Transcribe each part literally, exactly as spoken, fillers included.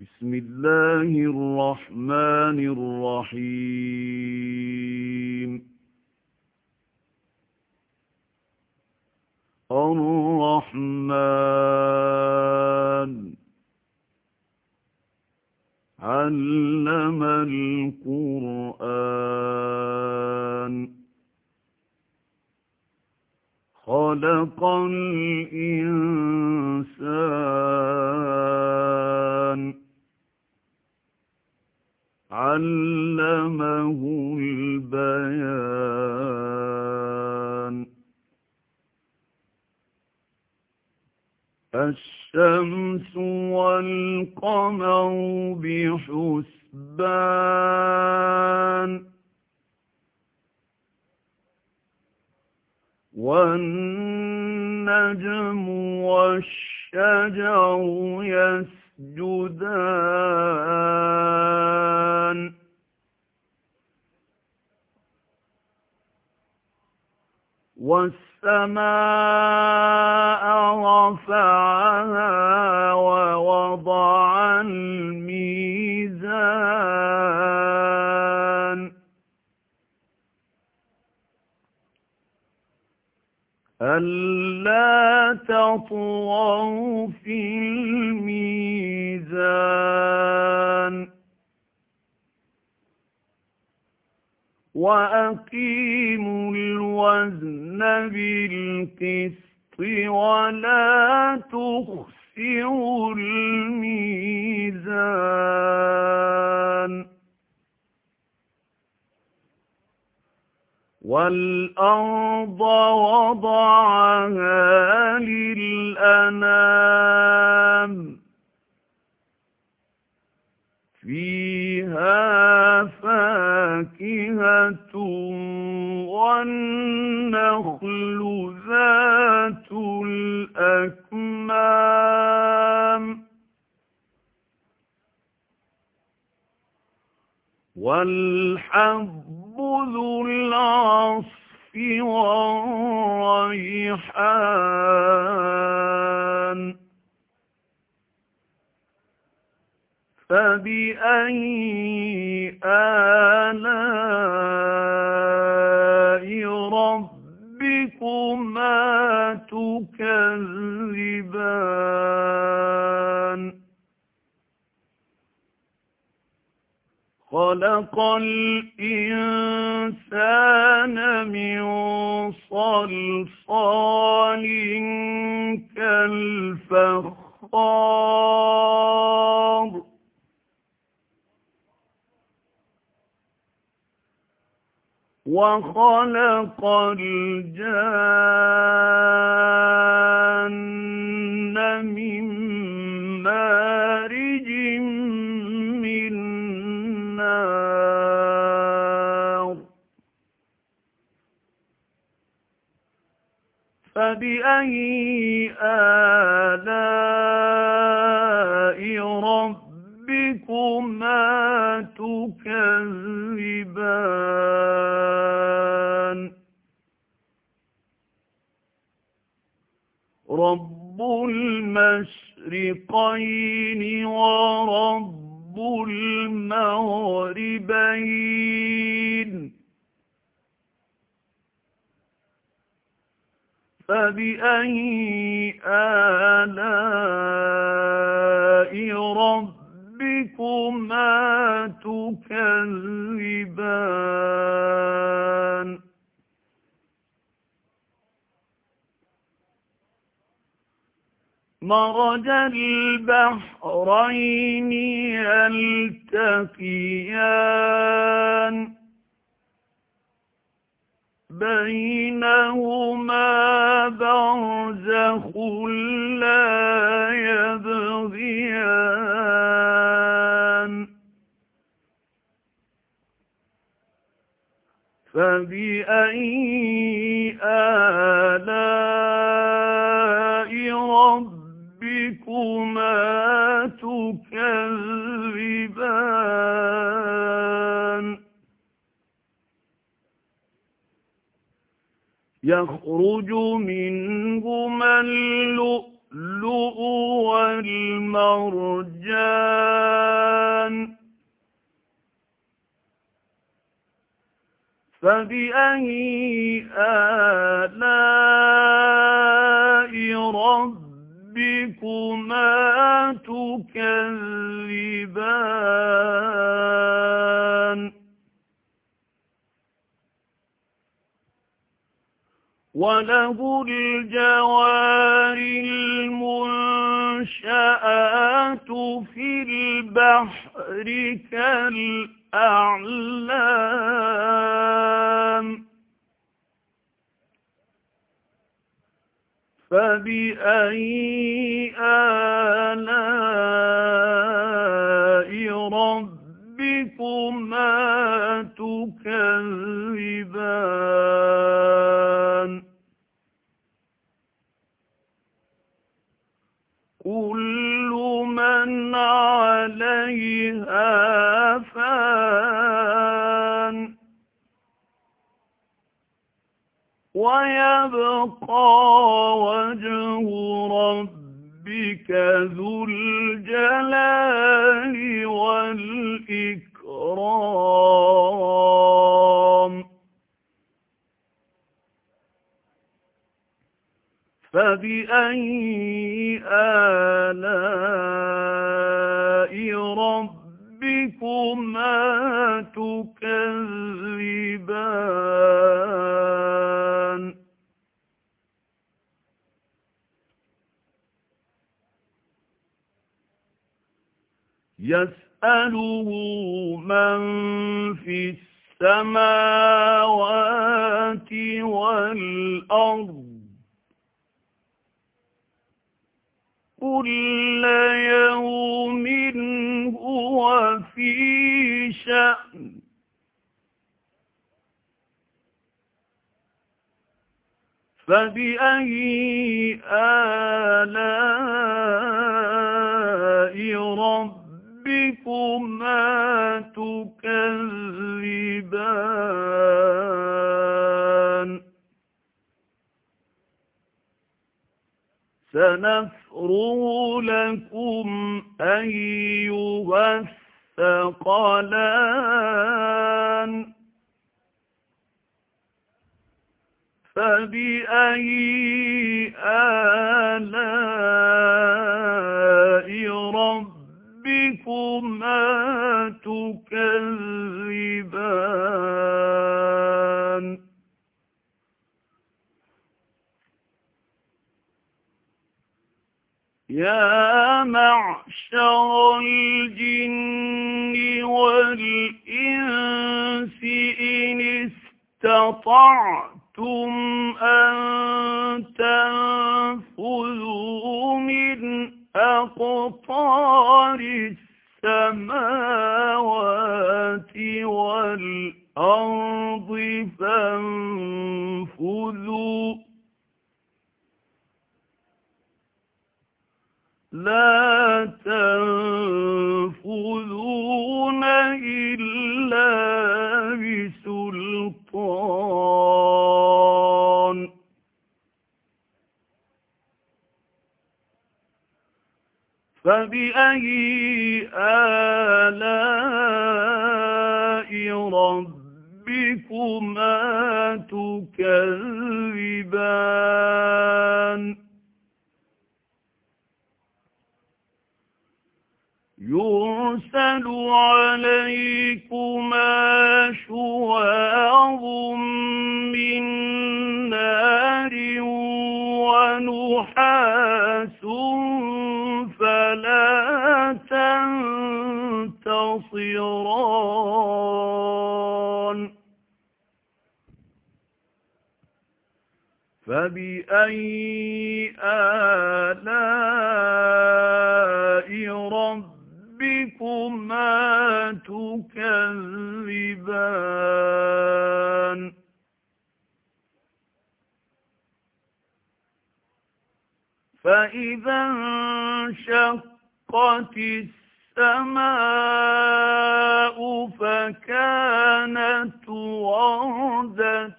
بسم الله الرحمن الرحيم الرحمن علم القرآن خلق الإنسان علمه البيان الشمس والقمر بحسبان والنجم والشجر يسجدان والسماء رفعها ووضع الميزان ألا تطغوا في الميزان وأقيموا الوزن بالقسط ولا تخسروا الميزان والأرض وضعها للأنام فيها فاكهة والنخل ذات الأكمام والحب ذو العصف والريحان فبأي آلاء ربكما تكذبان خلق الإنسان من صلصال كالفخار وخلق الجان من مارج من نار فبأي آلاء ربكما تكذبان رب المشرقين ورب المغربين فبأي آلاء ربكما تكذبان مرج البحرين يلتقيان بينهما برزخ لا يبغيان فبأي آلاء ربكما تكذبان يخرج منهما اللؤلؤ والمرجان فبأي آلاء ربكما تكذبان وله الجوار المنشآت في البحر كالأعلام فبأي آلاء ربكما تكذبان كل من عليها فان ويبقى وجه ربك ذو الجلال والإكرام فبأي آلاء ربكما تكذبان يسأله من في السماوات والأرض كل يوم هو في شأن فبأي آلاء ربكما تكذبان سنفرغ لكم أيها الثقلان فبأي آلاء ربكما تكذبان يا معشر الجن والإنس إن استطعتم أن تنفذوا من أقطار السماوات والأرض فانفذوا لا تنفذون إلا بسلطان فبأي آلاء ربكما تكذبان يرسل عليكما شواظ من نار ونحاس فلا تنتصران فبأي آلاء ربكما تكذبان فإذا انشقت السماء فكانت وردة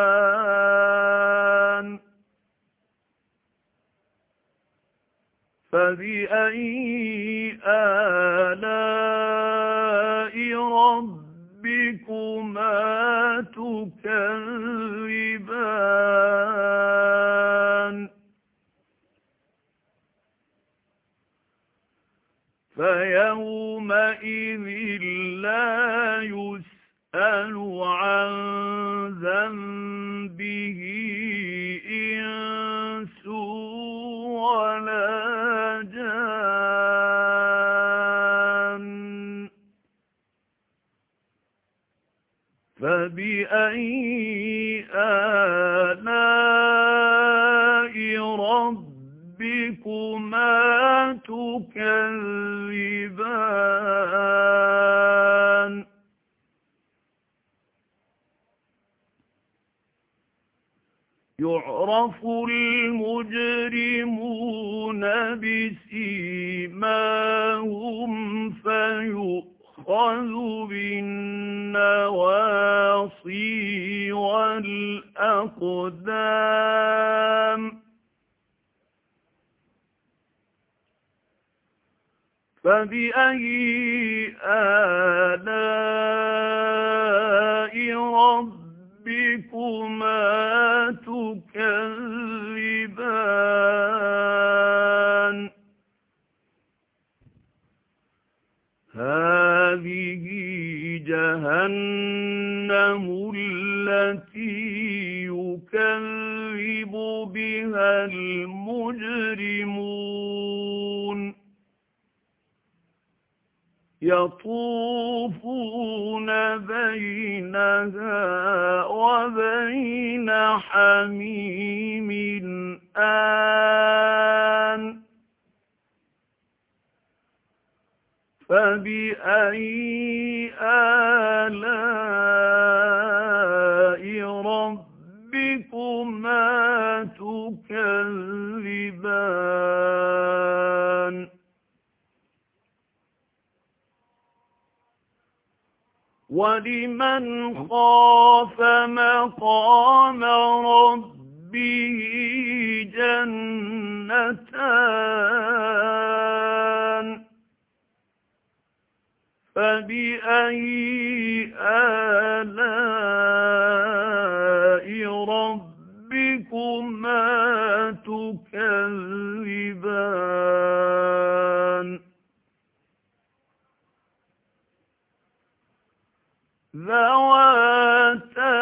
كالدهان فبأي آلاء ربكما تكذبان فيومئذ لا يسأل عن ذنبه إنس ولا جان فبأي آلاء ربكما تكذبان يعرف المجرمون بسيماهم فيؤخذ بالنواصي والأقدام فبأي آلاء ربكما تكذبان هذه جهنم التي يكذب بها المجرمون يطوفون بينها وبين حميم آن فبأي آلاء ربكما تكذبان ولمن خاف مقام ربه جنتان فبأي آلاء ربكما تكذبان ذواتا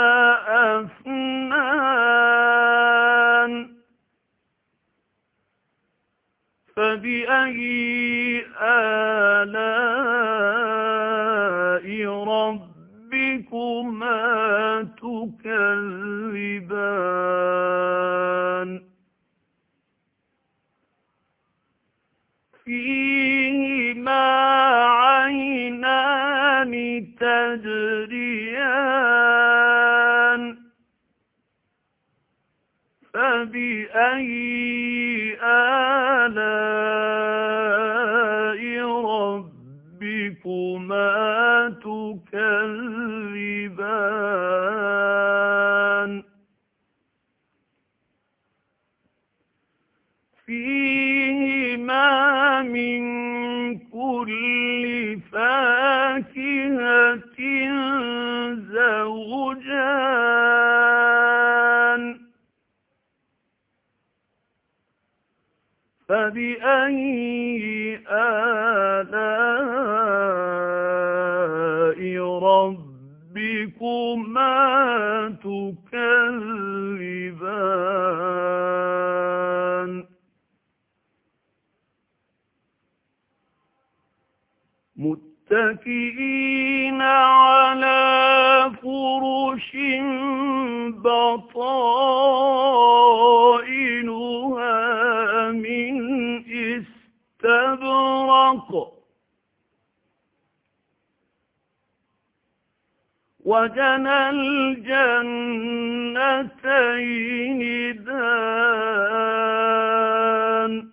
أفنان فبأي آلاء ربكما تكذبان فيهما عينان تجريان فبأي آلاء ربكما تكذبان فيهما من كل فاكهة زوجان فبأي آلاء ربكما تكذبان متكئين على فرش بطائنها من استبرق وجنى الجنتين دان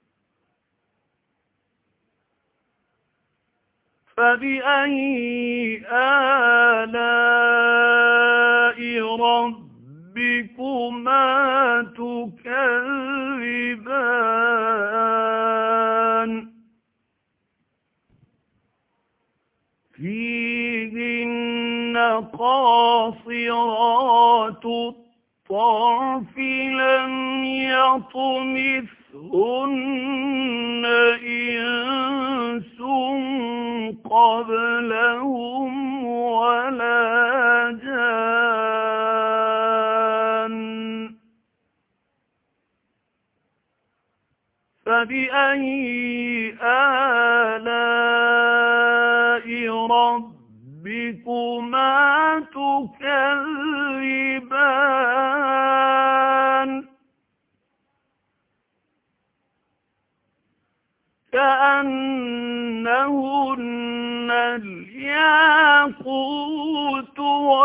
فبأي آلاء ربكما تكذبان قاصرات الطرف لم يطمثهن إنس قبلهم ولا جان فبأي آلاء ربكما تكذبان كأنهن الياقوت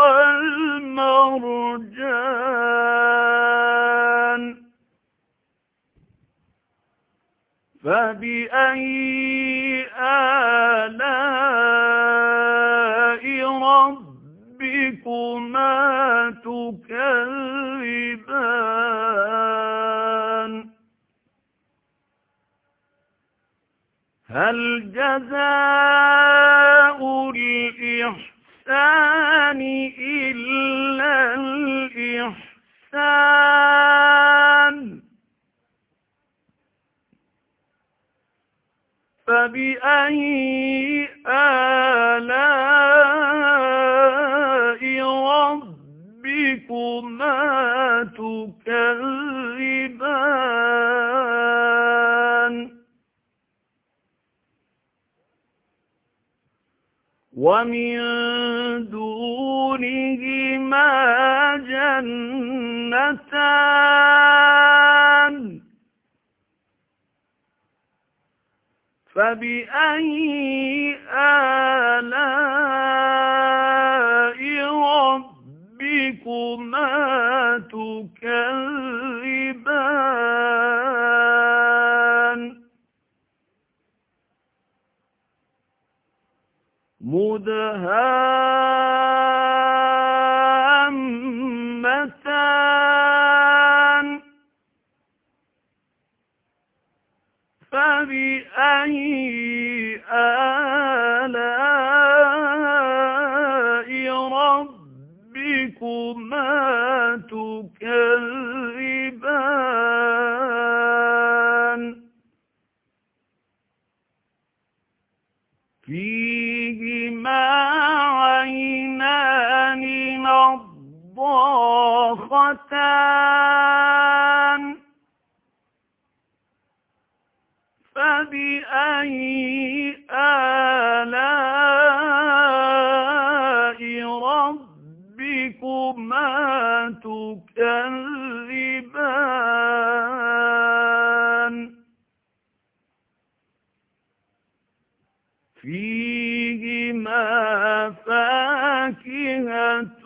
والمرجان فبأي آلاء ربكما تكذبان هل جزاء الإحسان إلا الإحسان فبأي آلاء ربكما تكذبان ومن دونهما جنتان فبأي آلاء ربكما تكذبان مدهامتان فبأي آلاء ربكما تكذبان فيهما عينان نضاختان فبأي آلاء ربكما تكذبان فيهما فاكهة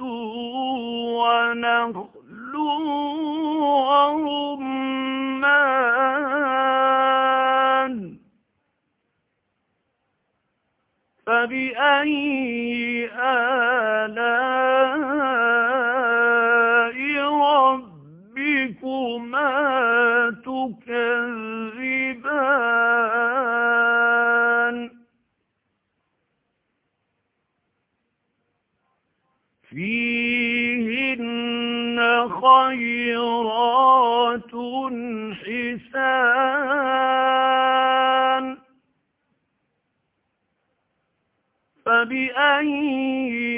ونخل ورمان فبأي آلاء ربكما تكذبان فيهن خيرات حسان فبأي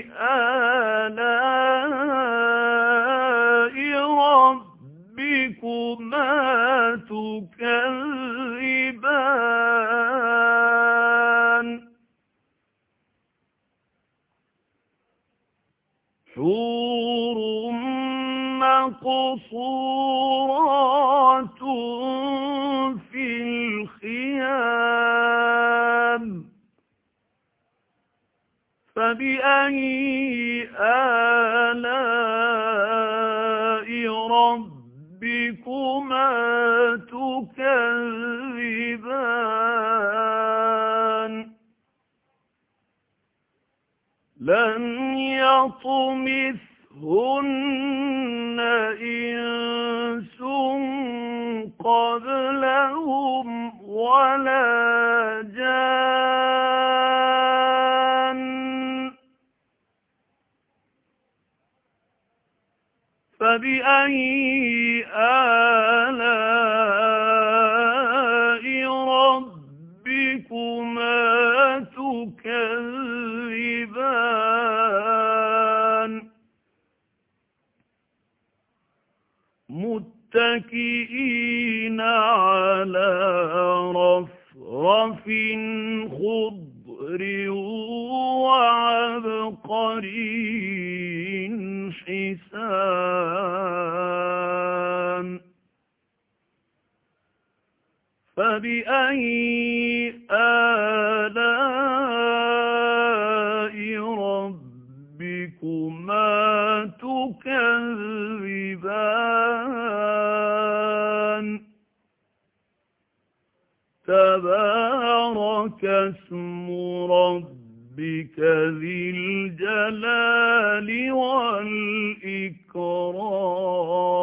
آلاء ربكما تكذبان حور مقصورات في الخيام فبأي آلاء ربكما تكذبان لم يطمثهن إنس قبلهم ولا جان فبأي آلاء ربكما تكذبان متكئين على رفرف خضر وعبقري حسان فبأي آلاء ربكما تكذبان تبارك اسم ربك ذي الجلال والإكرام